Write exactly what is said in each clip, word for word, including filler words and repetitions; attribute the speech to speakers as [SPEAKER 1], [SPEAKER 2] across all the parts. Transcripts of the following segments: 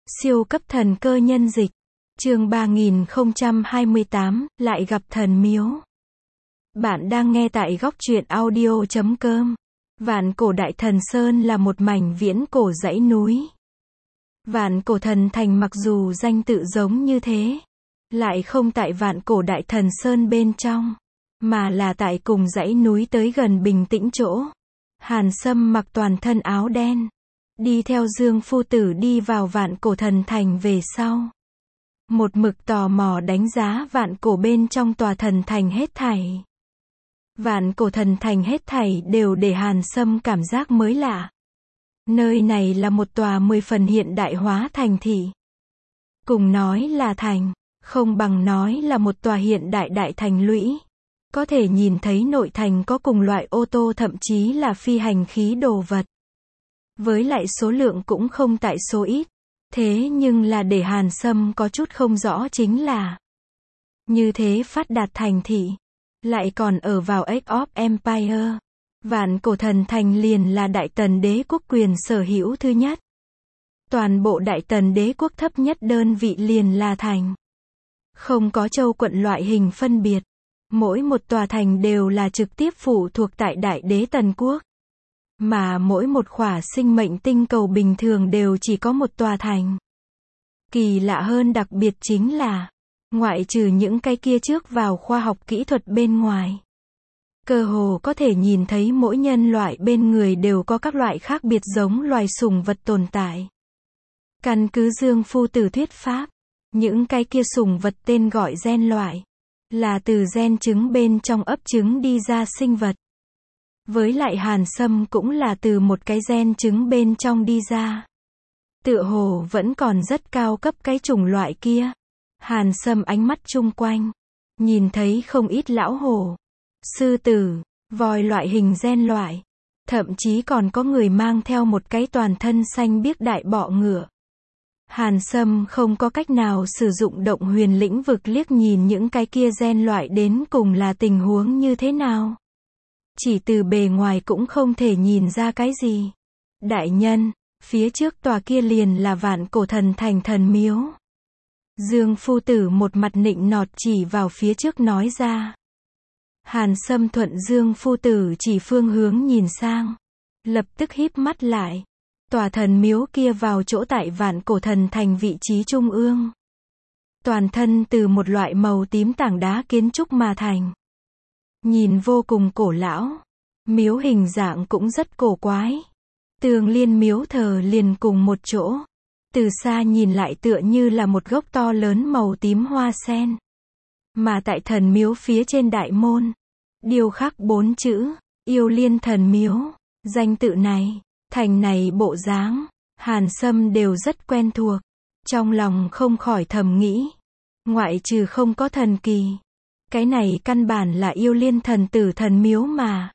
[SPEAKER 1] Siêu cấp thần cơ nhân dịch. Chương ba nghìn không trăm hai mươi tám, lại gặp thần miếu. Bạn đang nghe tại góc truyện audio chấm com. Vạn cổ Đại Thần Sơn là một mảnh viễn cổ dãy núi. Vạn cổ thần thành mặc dù danh tự giống như thế, lại không tại vạn cổ Đại Thần Sơn bên trong, mà là tại cùng dãy núi tới gần bình tĩnh chỗ. Hàn Sâm mặc toàn thân áo đen, đi theo Dương Phu Tử đi vào vạn cổ thần thành về sau. Một mực tò mò đánh giá vạn cổ bên trong tòa thần thành hết thảy. Vạn cổ thần thành hết thảy đều để Hàn Sâm cảm giác mới lạ. Nơi này là một tòa mười phần hiện đại hóa thành thị. Cùng nói là thành, không bằng nói là một tòa hiện đại đại thành lũy. Có thể nhìn thấy nội thành có cùng loại ô tô thậm chí là phi hành khí đồ vật. Với lại số lượng cũng không tại số ít. Thế nhưng là để Hàn Sâm có chút không rõ chính là như thế phát đạt thành thị, lại còn ở vào Age of Empire. Vạn cổ thần thành liền là Đại Tần đế quốc quyền sở hữu thứ nhất. Toàn bộ Đại Tần đế quốc thấp nhất đơn vị liền là thành. Không có châu quận loại hình phân biệt. Mỗi một tòa thành đều là trực tiếp phụ thuộc tại Đại Đế Tần Quốc. Mà mỗi một khỏa sinh mệnh tinh cầu bình thường đều chỉ có một tòa thành. Kỳ lạ hơn đặc biệt chính là, ngoại trừ những cái kia trước vào khoa học kỹ thuật bên ngoài, cơ hồ có thể nhìn thấy mỗi nhân loại bên người đều có các loại khác biệt giống loài sủng vật tồn tại. Căn cứ Dương Phu Tử thuyết pháp, những cái kia sủng vật tên gọi gen loại, là từ gen trứng bên trong ấp trứng đi ra sinh vật. Với lại Hàn Sâm cũng là từ một cái gen trứng bên trong đi ra. Tựa hồ vẫn còn rất cao cấp cái chủng loại kia. Hàn Sâm ánh mắt chung quanh, nhìn thấy không ít lão hổ, sư tử, voi loại hình gen loại. Thậm chí còn có người mang theo một cái toàn thân xanh biếc đại bọ ngựa. Hàn Sâm không có cách nào sử dụng động huyền lĩnh vực liếc nhìn những cái kia gen loại đến cùng là tình huống như thế nào. Chỉ từ bề ngoài cũng không thể nhìn ra cái gì. Đại nhân, phía trước tòa kia liền là vạn cổ thần thành thần miếu. Dương Phu Tử một mặt nịnh nọt chỉ vào phía trước nói ra. Hàn Sâm thuận Dương Phu Tử chỉ phương hướng nhìn sang, lập tức híp mắt lại. Tòa thần miếu kia vào chỗ tại vạn cổ thần thành vị trí trung ương. Toàn thân từ một loại màu tím tảng đá kiến trúc mà thành. Nhìn vô cùng cổ lão. Miếu hình dạng cũng rất cổ quái. Tường liên miếu thờ liền cùng một chỗ. Từ xa nhìn lại tựa như là một gốc to lớn màu tím hoa sen. Mà tại thần miếu phía trên đại môn, điêu khắc bốn chữ, Yêu Liên Thần Miếu. Danh tự này, thành này bộ dáng, Hàn Sâm đều rất quen thuộc. Trong lòng không khỏi thầm nghĩ, ngoại trừ không có thần kỳ, cái này căn bản là Yêu Liên thần tử thần miếu mà.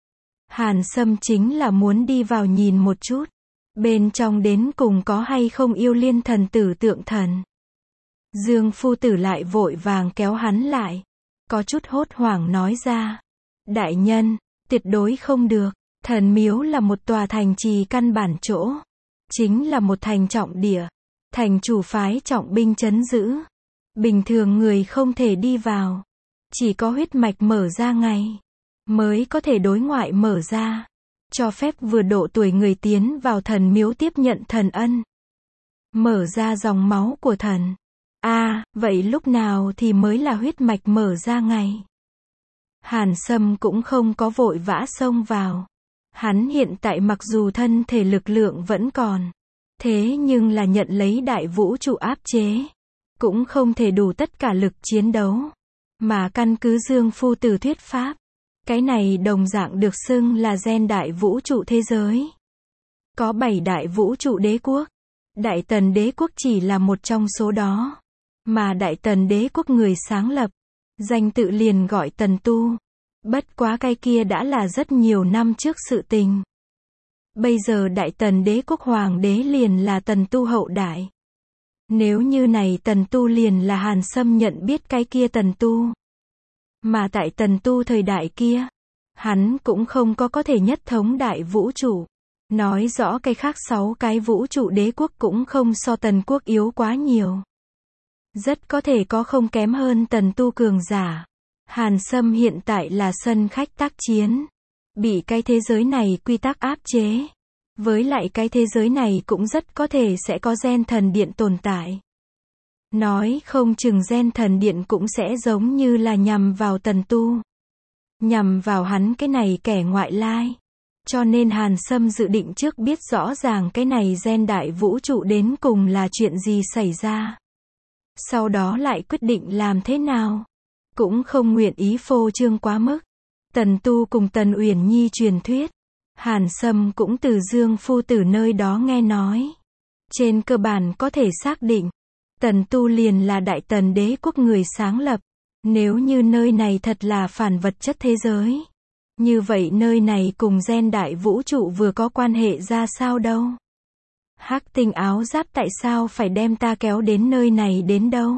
[SPEAKER 1] Hàn Sâm chính là muốn đi vào nhìn một chút, bên trong đến cùng có hay không Yêu Liên thần tử tượng thần. Dương Phu Tử lại vội vàng kéo hắn lại, có chút hốt hoảng nói ra. Đại nhân, tuyệt đối không được, thần miếu là một tòa thành trì căn bản chỗ. Chính là một thành trọng địa, thành chủ phái trọng binh trấn giữ. Bình thường người không thể đi vào. Chỉ có huyết mạch mở ra ngày, mới có thể đối ngoại mở ra. Cho phép vừa độ tuổi người tiến vào thần miếu tiếp nhận thần ân. Mở ra dòng máu của thần. À, vậy lúc nào thì mới là huyết mạch mở ra ngày? Hàn Sâm cũng không có vội vã xông vào. Hắn hiện tại mặc dù thân thể lực lượng vẫn còn, thế nhưng là nhận lấy đại vũ trụ áp chế, cũng không thể đủ tất cả lực chiến đấu. Mà căn cứ Dương Phu Tử thuyết pháp, cái này đồng dạng được xưng là gen đại vũ trụ thế giới. Có bảy đại vũ trụ đế quốc. Đại Tần đế quốc chỉ là một trong số đó. Mà Đại Tần đế quốc người sáng lập, danh tự liền gọi Tần Tu. Bất quá cái kia đã là rất nhiều năm trước sự tình. Bây giờ Đại Tần đế quốc hoàng đế liền là Tần Tu hậu đại. Nếu như này Tần Tu liền là Hàn Sâm nhận biết cái kia Tần Tu. Mà tại Tần Tu thời đại kia, hắn cũng không có có thể nhất thống đại vũ trụ. Nói rõ cái khác sáu cái vũ trụ đế quốc cũng không so Tần quốc yếu quá nhiều. Rất có thể có không kém hơn Tần tu cường giả. Hàn Sâm hiện tại là sân khách tác chiến. Bị cái thế giới này quy tắc áp chế. Với lại cái thế giới này cũng rất có thể sẽ có gen thần điện tồn tại. Nói không chừng gen thần điện cũng sẽ giống như là nhằm vào Tần tu. Nhằm vào hắn cái này kẻ ngoại lai. Cho nên Hàn Sâm dự định trước biết rõ ràng cái này gen đại vũ trụ đến cùng là chuyện gì xảy ra. Sau đó lại quyết định làm thế nào. Cũng không nguyện ý phô trương quá mức. Tần tu cùng Tần Uyển Nhi truyền thuyết. Hàn Sâm cũng từ Dương Phu Tử nơi đó nghe nói. Trên cơ bản có thể xác định. Tần tu liền là Đại Tần đế quốc người sáng lập. Nếu như nơi này thật là phản vật chất thế giới. Như vậy nơi này cùng gen đại vũ trụ vừa có quan hệ ra sao đâu. Hắc tinh áo giáp tại sao phải đem ta kéo đến nơi này đến đâu?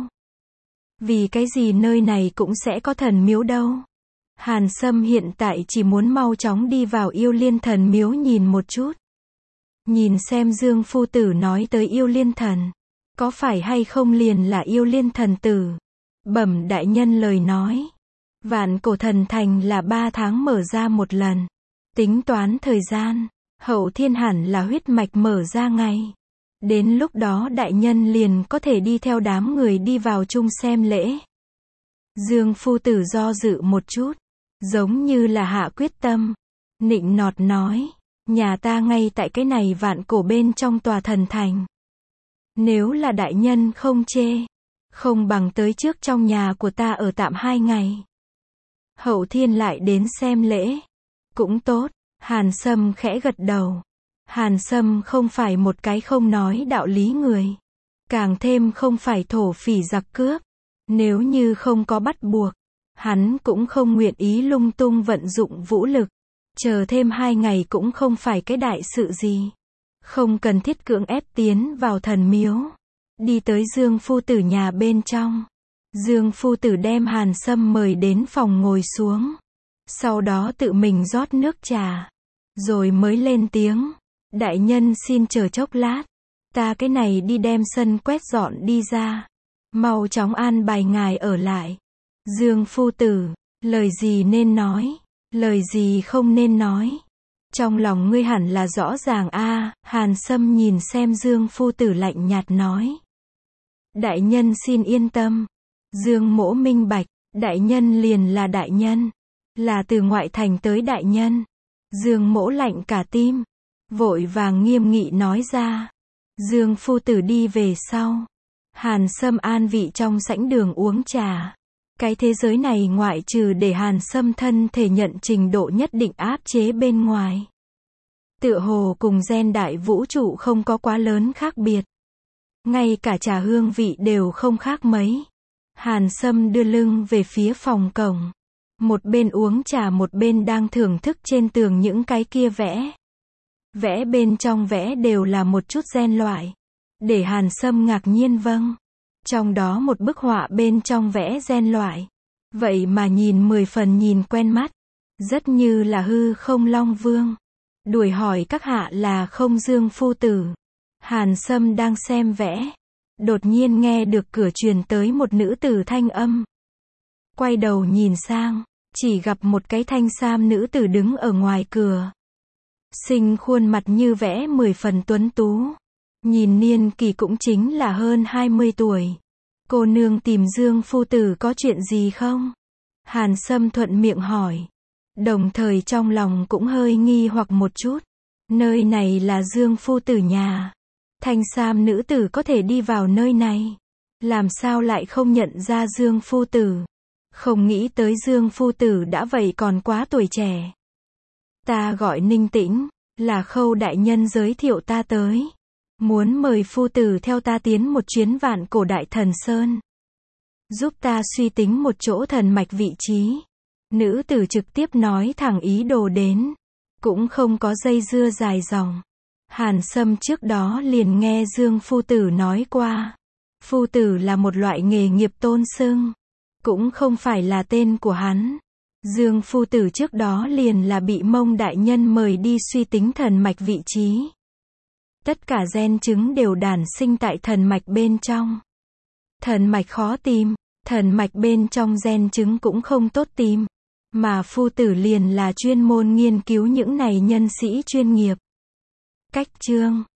[SPEAKER 1] Vì cái gì nơi này cũng sẽ có thần miếu đâu? Hàn Sâm hiện tại chỉ muốn mau chóng đi vào Yêu Liên thần miếu nhìn một chút. Nhìn xem Dương Phu Tử nói tới Yêu Liên thần. Có phải hay không liền là Yêu Liên thần tử? Bẩm đại nhân lời nói. Vạn cổ thần thành là ba tháng mở ra một lần. Tính toán thời gian. Hậu thiên hẳn là huyết mạch mở ra ngày. Đến lúc đó đại nhân liền có thể đi theo đám người đi vào chung xem lễ. Dương Phu Tử do dự một chút. Giống như là hạ quyết tâm. Nịnh nọt nói. Nhà ta ngay tại cái này vạn cổ bên trong tòa thần thành. Nếu là đại nhân không chê. Không bằng tới trước trong nhà của ta ở tạm hai ngày. Hậu thiên lại đến xem lễ. Cũng tốt. Hàn Sâm khẽ gật đầu. Hàn Sâm không phải một cái không nói đạo lý người. Càng thêm không phải thổ phỉ giặc cướp. Nếu như không có bắt buộc. Hắn cũng không nguyện ý lung tung vận dụng vũ lực. Chờ thêm hai ngày cũng không phải cái đại sự gì. Không cần thiết cưỡng ép tiến vào thần miếu. Đi tới Dương Phu Tử nhà bên trong. Dương Phu Tử đem Hàn Sâm mời đến phòng ngồi xuống. Sau đó tự mình rót nước trà. Rồi mới lên tiếng. Đại nhân xin chờ chốc lát. Ta cái này đi đem sân quét dọn đi ra. Mau chóng an bài ngài ở lại. Dương Phu Tử. Lời gì nên nói. Lời gì không nên nói. Trong lòng ngươi hẳn là rõ ràng a. Hàn Sâm nhìn xem Dương Phu Tử lạnh nhạt nói. Đại nhân xin yên tâm. Dương Mỗ minh bạch. Đại nhân liền là đại nhân. Là từ ngoại thành tới đại nhân. Dương Mỗ lạnh cả tim. Vội vàng nghiêm nghị nói ra. Dương Phu Tử đi về sau. Hàn Sâm an vị trong sảnh đường uống trà. Cái thế giới này ngoại trừ để Hàn Sâm thân thể nhận trình độ nhất định áp chế bên ngoài. Tựa hồ cùng gen đại vũ trụ không có quá lớn khác biệt. Ngay cả trà hương vị đều không khác mấy. Hàn Sâm đưa lưng về phía phòng cổng. Một bên uống trà một bên đang thưởng thức trên tường những cái kia vẽ. Vẽ bên trong vẽ đều là một chút gen loại. Để Hàn Sâm ngạc nhiên vâng. Trong đó một bức họa bên trong vẽ gen loại. Vậy mà nhìn mười phần nhìn quen mắt. Rất như là hư không Long Vương. Đuổi hỏi các hạ là không Dương Phu Tử. Hàn Sâm đang xem vẽ. Đột nhiên nghe được cửa truyền tới một nữ tử thanh âm. Quay đầu nhìn sang. Chỉ gặp một cái thanh sam nữ tử đứng ở ngoài cửa. Sinh khuôn mặt như vẽ mười phần tuấn tú. Nhìn niên kỳ cũng chính là hơn hai mươi tuổi. Cô nương tìm Dương Phu Tử có chuyện gì không? Hàn Sâm thuận miệng hỏi. Đồng thời trong lòng cũng hơi nghi hoặc một chút. Nơi này là Dương Phu Tử nhà. Thanh sam nữ tử có thể đi vào nơi này. Làm sao lại không nhận ra Dương Phu Tử? Không nghĩ tới Dương Phu Tử đã vậy còn quá tuổi trẻ. Ta gọi Ninh Tĩnh, là Khâu đại nhân giới thiệu ta tới. Muốn mời Phu Tử theo ta tiến một chuyến vạn cổ Đại Thần Sơn. Giúp ta suy tính một chỗ thần mạch vị trí. Nữ tử trực tiếp nói thẳng ý đồ đến. Cũng không có dây dưa dài dòng. Hàn Sâm trước đó liền nghe Dương Phu Tử nói qua. Phu Tử là một loại nghề nghiệp tôn xưng. Cũng không phải là tên của hắn. Dương phu tử trước đó liền là bị Mông đại nhân mời đi suy tính thần mạch vị trí. Tất cả gen chứng đều đản sinh tại thần mạch bên trong. Thần mạch khó tìm, thần mạch bên trong gen chứng cũng không tốt tìm. Mà phu tử liền là chuyên môn nghiên cứu những này nhân sĩ chuyên nghiệp. Cách chương